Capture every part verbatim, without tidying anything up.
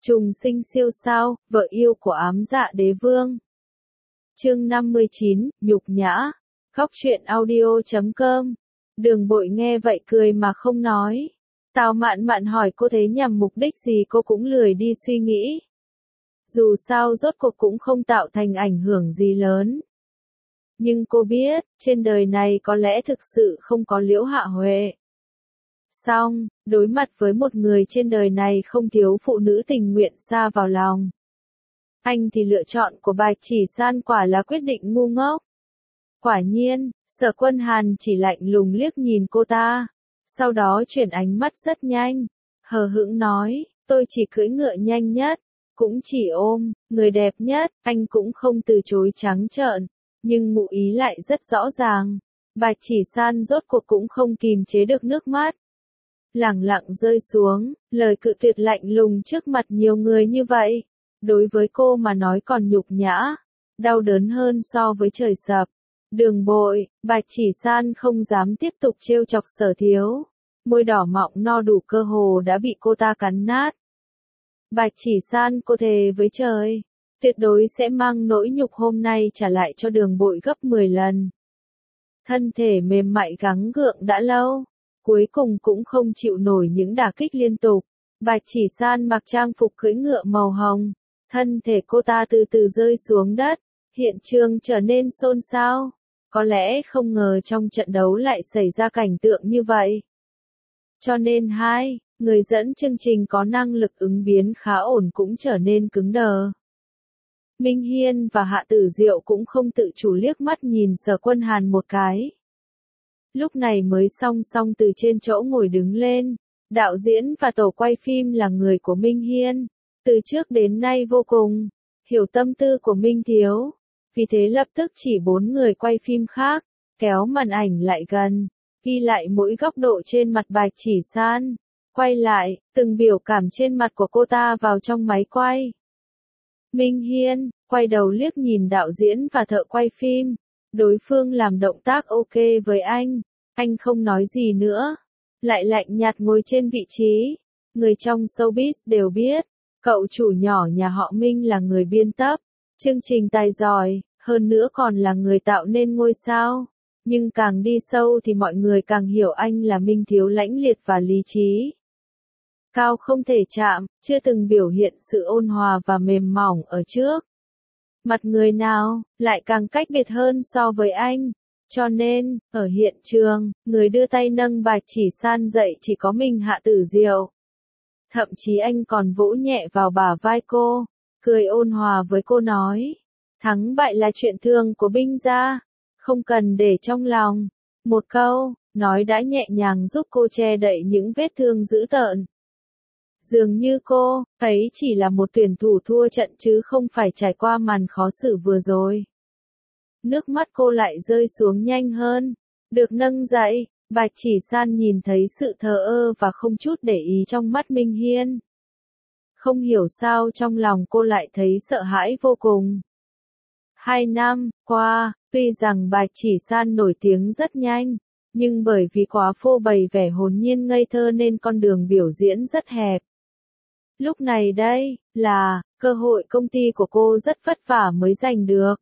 Trùng sinh siêu sao, vợ yêu của ám dạ đế vương. Chương năm mươi chín, nhục nhã. Góc truyện audio chấm com. Đường Bội nghe vậy cười mà không nói. Tào Mạn Mạn hỏi cô thế nhằm mục đích gì cô cũng lười đi suy nghĩ. Dù sao rốt cuộc cũng không tạo thành ảnh hưởng gì lớn. Nhưng cô biết, trên đời này có lẽ thực sự không có Liễu Hạ Huệ. Song, đối mặt với một người trên đời này không thiếu phụ nữ tình nguyện sa vào lòng. Anh thì lựa chọn của Bạch Chỉ San quả là quyết định ngu ngốc. Quả nhiên, Sở Quân Hàn chỉ lạnh lùng liếc nhìn cô ta. Sau đó chuyển ánh mắt rất nhanh. Hờ hững nói, tôi chỉ cưỡi ngựa nhanh nhất. Cũng chỉ ôm, người đẹp nhất. Anh cũng không từ chối trắng trợn. Nhưng ngụ ý lại rất rõ ràng. Bạch Chỉ San rốt cuộc cũng không kìm chế được nước mắt. Lẳng lặng rơi xuống, lời cự tuyệt lạnh lùng trước mặt nhiều người như vậy. Đối với cô mà nói còn nhục nhã, đau đớn hơn so với trời sập. Đường Bội, Bạch Chỉ San không dám tiếp tục trêu chọc Sở Thiếu. Môi đỏ mọng no đủ cơ hồ đã bị cô ta cắn nát. Bạch Chỉ San cô thề với trời, tuyệt đối sẽ mang nỗi nhục hôm nay trả lại cho Đường Bội gấp mười lần. Thân thể mềm mại gắng gượng đã lâu, cuối cùng cũng không chịu nổi những đả kích liên tục. Bạch Chỉ San mặc trang phục cưỡi ngựa màu hồng, thân thể cô ta từ từ rơi xuống đất, hiện trường trở nên xôn xao. Có lẽ không ngờ trong trận đấu lại xảy ra cảnh tượng như vậy. Cho nên hai, người dẫn chương trình có năng lực ứng biến khá ổn cũng trở nên cứng đờ. Minh Hiên và Hạ Tử Diệu cũng không tự chủ liếc mắt nhìn Sở Quân Hàn một cái. Lúc này mới song song từ trên chỗ ngồi đứng lên. Đạo diễn và tổ quay phim là người của Minh Hiên. Từ trước đến nay vô cùng hiểu tâm tư của Minh Thiếu. Vì thế lập tức chỉ bốn người quay phim khác, kéo màn ảnh lại gần, ghi lại mỗi góc độ trên mặt Bạch Chỉ San. Quay lại, từng biểu cảm trên mặt của cô ta vào trong máy quay. Minh Hiên, quay đầu liếc nhìn đạo diễn và thợ quay phim. Đối phương làm động tác ok với anh. Anh không nói gì nữa. Lại lạnh nhạt ngồi trên vị trí. Người trong showbiz đều biết. Cậu chủ nhỏ nhà họ Minh là người biên tập. Chương trình tài giỏi. Hơn nữa còn là người tạo nên ngôi sao. Nhưng càng đi sâu thì mọi người càng hiểu anh là Minh Thiếu lãnh liệt và lý trí. Cao không thể chạm, chưa từng biểu hiện sự ôn hòa và mềm mỏng ở trước. Mặt người nào, lại càng cách biệt hơn so với anh. Cho nên, ở hiện trường, người đưa tay nâng Bạch Chỉ San dậy chỉ có mình Hạ Tử Diệu. Thậm chí anh còn vỗ nhẹ vào bả vai cô, cười ôn hòa với cô nói. Thắng bại là chuyện thường của binh gia, không cần để trong lòng. Một câu, nói đã nhẹ nhàng giúp cô che đậy những vết thương dữ tợn. Dường như cô, ấy chỉ là một tuyển thủ thua trận chứ không phải trải qua màn khó xử vừa rồi. Nước mắt cô lại rơi xuống nhanh hơn. Được nâng dậy, Bạch Chỉ San nhìn thấy sự thờ ơ và không chút để ý trong mắt Minh Hiên. Không hiểu sao trong lòng cô lại thấy sợ hãi vô cùng. Hai năm qua, tuy rằng Bạch Chỉ San nổi tiếng rất nhanh, nhưng bởi vì quá phô bày vẻ hồn nhiên ngây thơ nên con đường biểu diễn rất hẹp. Lúc này đây, là, cơ hội công ty của cô rất vất vả mới giành được.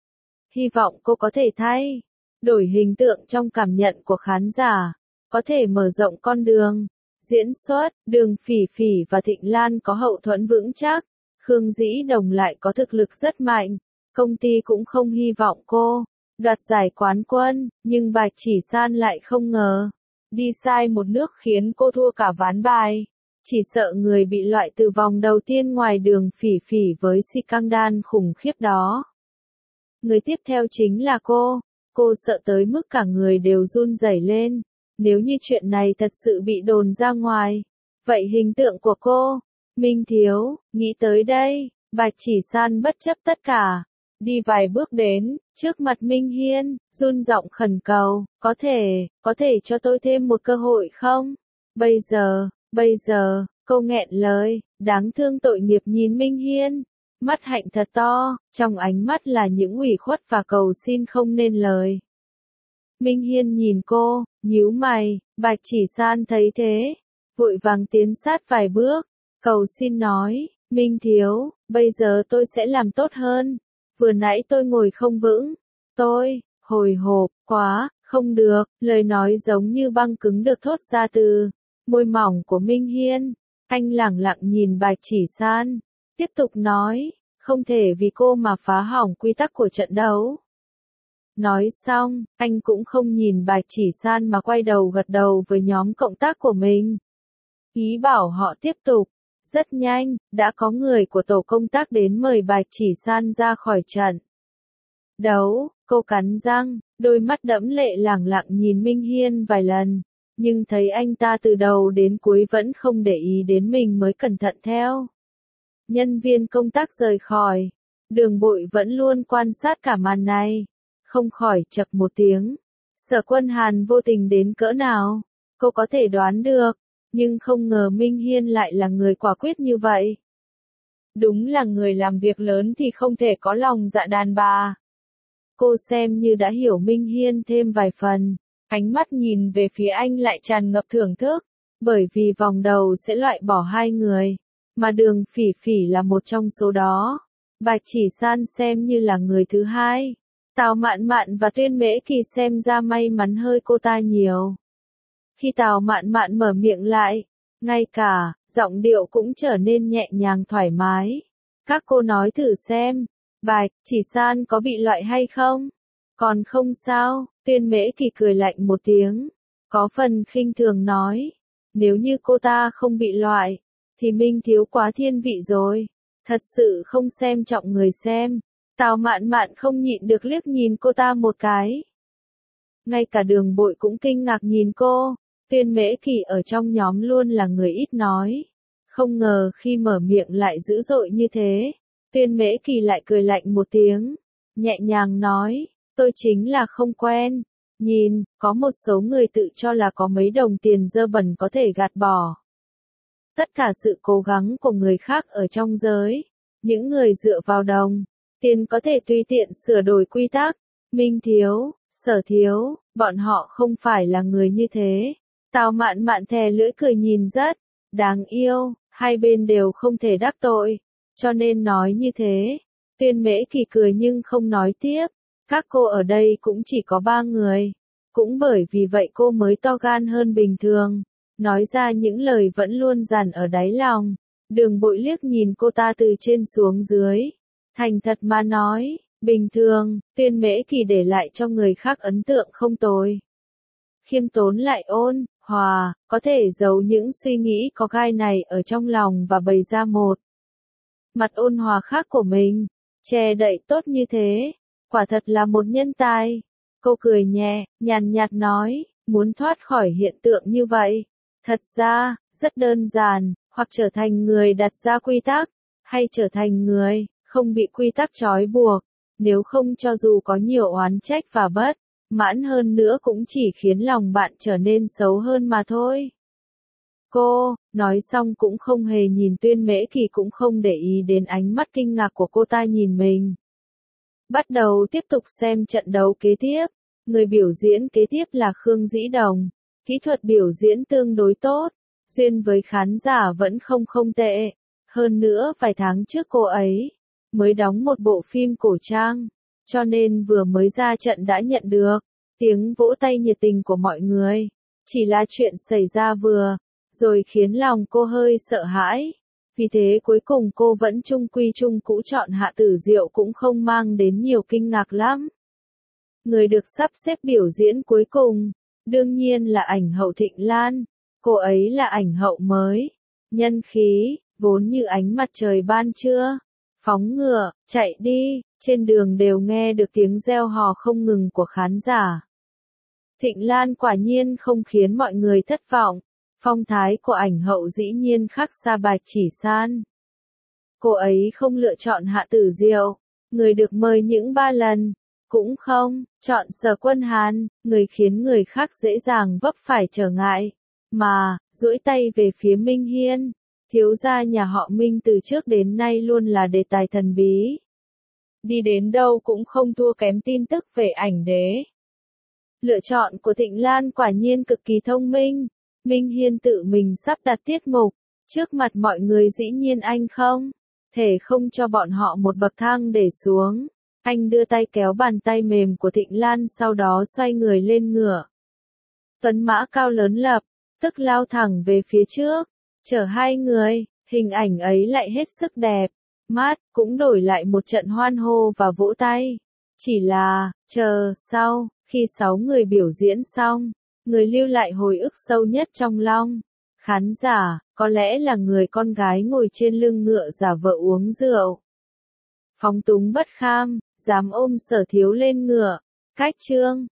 Hy vọng cô có thể thay đổi hình tượng trong cảm nhận của khán giả, có thể mở rộng con đường. Diễn xuất, Đường Phỉ Phỉ và Thịnh Lan có hậu thuẫn vững chắc, Khương Dĩ Đồng lại có thực lực rất mạnh. Công ty cũng không hy vọng cô đoạt giải quán quân, nhưng Bạch Chỉ San lại không ngờ. Đi sai một nước khiến cô thua cả ván bài. Chỉ sợ người bị loại từ vòng đầu tiên ngoài Đường Phỉ Phỉ với scandal khủng khiếp đó. Người tiếp theo chính là cô. Cô sợ tới mức cả người đều run rẩy lên. Nếu như chuyện này thật sự bị đồn ra ngoài, vậy hình tượng của cô, Minh Thiếu, nghĩ tới đây, Bạch Chỉ San bất chấp tất cả. Đi vài bước đến, trước mặt Minh Hiên, run giọng khẩn cầu, có thể, có thể cho tôi thêm một cơ hội không? Bây giờ, bây giờ, cô nghẹn lời, đáng thương tội nghiệp nhìn Minh Hiên. Mắt hạnh thật to, trong ánh mắt là những ủy khuất và cầu xin không nên lời. Minh Hiên nhìn cô, nhíu mày, Bạch Chỉ San thấy thế, vội vàng tiến sát vài bước, cầu xin nói, Minh Thiếu, bây giờ tôi sẽ làm tốt hơn. Vừa nãy tôi ngồi không vững. Tôi, hồi hộp, quá, không được, lời nói giống như băng cứng được thốt ra từ môi mỏng của Minh Hiên. Anh lẳng lặng nhìn Bạch Chỉ San, tiếp tục nói, không thể vì cô mà phá hỏng quy tắc của trận đấu. Nói xong, anh cũng không nhìn Bạch Chỉ San mà quay đầu gật đầu với nhóm cộng tác của mình. Ý bảo họ tiếp tục. Rất nhanh, đã có người của tổ công tác đến mời Bạch Chỉ San ra khỏi trận đấu. Cô cắn răng, đôi mắt đẫm lệ lẳng lặng nhìn Minh Hiên vài lần, nhưng thấy anh ta từ đầu đến cuối vẫn không để ý đến mình mới cẩn thận theo. Nhân viên công tác rời khỏi, Đường Bội vẫn luôn quan sát cả màn này, không khỏi chậc một tiếng. Sở Quân Hàn vô tình đến cỡ nào, cô có thể đoán được, nhưng không ngờ Minh Hiên lại là người quả quyết như vậy. Đúng là người làm việc lớn thì không thể có lòng dạ đàn bà. Cô xem như đã hiểu Minh Hiên thêm vài phần, ánh mắt nhìn về phía anh lại tràn ngập thưởng thức, bởi vì vòng đầu sẽ loại bỏ hai người, mà Đường Phỉ Phỉ là một trong số đó. Bạch Chỉ San xem như là người thứ hai. Tào Mạn Mạn và Tuyên Mễ Kỳ xem ra may mắn hơi cô ta nhiều. Khi Tào Mạn Mạn mở miệng lại, ngay cả giọng điệu cũng trở nên nhẹ nhàng thoải mái. Các cô nói thử xem, Bạch Chỉ San có bị loại hay không? Còn không sao, Tuyên Mễ Kỳ cười lạnh một tiếng, có phần khinh thường nói, nếu như cô ta không bị loại, thì Minh Thiếu quá thiên vị rồi, thật sự không xem trọng người xem. Tào Mạn Mạn không nhịn được liếc nhìn cô ta một cái. Ngay cả Đường Bội cũng kinh ngạc nhìn cô. Tuyên Mễ Kỳ ở trong nhóm luôn là người ít nói, không ngờ khi mở miệng lại dữ dội như thế. Tuyên Mễ Kỳ lại cười lạnh một tiếng, nhẹ nhàng nói, tôi chính là không quen. Nhìn, có một số người tự cho là có mấy đồng tiền dơ bẩn có thể gạt bỏ tất cả sự cố gắng của người khác ở trong giới. Những người dựa vào đồng tiền có thể tùy tiện sửa đổi quy tắc. Minh Thiếu, Sở Thiếu, bọn họ không phải là người như thế. Tào Mạn Mạn thè lưỡi cười nhìn rất đáng yêu, hai bên đều không thể đắc tội, cho nên nói như thế. Tuyên Mễ Kỳ cười nhưng không nói tiếp, các cô ở đây cũng chỉ có ba người, cũng bởi vì vậy cô mới to gan hơn bình thường, nói ra những lời vẫn luôn dằn ở đáy lòng. Đường Bội liếc nhìn cô ta từ trên xuống dưới, thành thật mà nói, bình thường, Tuyên Mễ Kỳ để lại cho người khác ấn tượng không tồi. Khiêm tốn lại ôn hòa, có thể giấu những suy nghĩ có gai này ở trong lòng và bày ra một mặt ôn hòa khác của mình, che đậy tốt như thế, quả thật là một nhân tài. Cô cười nhẹ, nhàn nhạt nói, muốn thoát khỏi hiện tượng như vậy, thật ra, rất đơn giản, hoặc trở thành người đặt ra quy tắc, hay trở thành người không bị quy tắc trói buộc, nếu không cho dù có nhiều oán trách và bất mãn hơn nữa cũng chỉ khiến lòng bạn trở nên xấu hơn mà thôi. Cô, nói xong cũng không hề nhìn Tuyên Mễ Kỳ, cũng không để ý đến ánh mắt kinh ngạc của cô ta nhìn mình. Bắt đầu tiếp tục xem trận đấu kế tiếp, người biểu diễn kế tiếp là Khương Dĩ Đồng, kỹ thuật biểu diễn tương đối tốt, duyên với khán giả vẫn không không tệ, hơn nữa vài tháng trước cô ấy mới đóng một bộ phim cổ trang, cho nên vừa mới ra trận đã nhận được tiếng vỗ tay nhiệt tình của mọi người. Chỉ là chuyện xảy ra vừa rồi khiến lòng cô hơi sợ hãi, vì thế cuối cùng cô vẫn chung quy chung cũ chọn Hạ Tử Diệu, cũng không mang đến nhiều kinh ngạc lắm. Người được sắp xếp biểu diễn cuối cùng, đương nhiên là ảnh hậu Thịnh Lan. Cô ấy là ảnh hậu mới, nhân khí, vốn như ánh mặt trời ban trưa, phóng ngựa, chạy đi, trên đường đều nghe được tiếng reo hò không ngừng của khán giả. Thịnh Lan quả nhiên không khiến mọi người thất vọng, phong thái của ảnh hậu dĩ nhiên khác xa Bạch Chỉ San. Cô ấy không lựa chọn Hạ Tử Diệu, người được mời những ba lần, cũng không chọn Sở Quân Hàn, người khiến người khác dễ dàng vấp phải trở ngại, mà duỗi tay về phía Minh Hiên. Thiếu gia nhà họ Minh từ trước đến nay luôn là đề tài thần bí, đi đến đâu cũng không thua kém tin tức về ảnh đế. Lựa chọn của Thịnh Lan quả nhiên cực kỳ thông minh. Minh Hiên tự mình sắp đặt tiết mục, trước mặt mọi người dĩ nhiên anh không thể không cho bọn họ một bậc thang để xuống. Anh đưa tay kéo bàn tay mềm của Thịnh Lan sau đó xoay người lên ngựa. Tuấn mã cao lớn lập, tức lao thẳng về phía trước, chở hai người, hình ảnh ấy lại hết sức đẹp. Mát, cũng đổi lại một trận hoan hô và vỗ tay. Chỉ là, chờ, sau, khi sáu người biểu diễn xong, người lưu lại hồi ức sâu nhất trong lòng khán giả, có lẽ là người con gái ngồi trên lưng ngựa giả vờ uống rượu. Phóng túng bất kham, dám ôm Sở Thiếu lên ngựa. Cách chương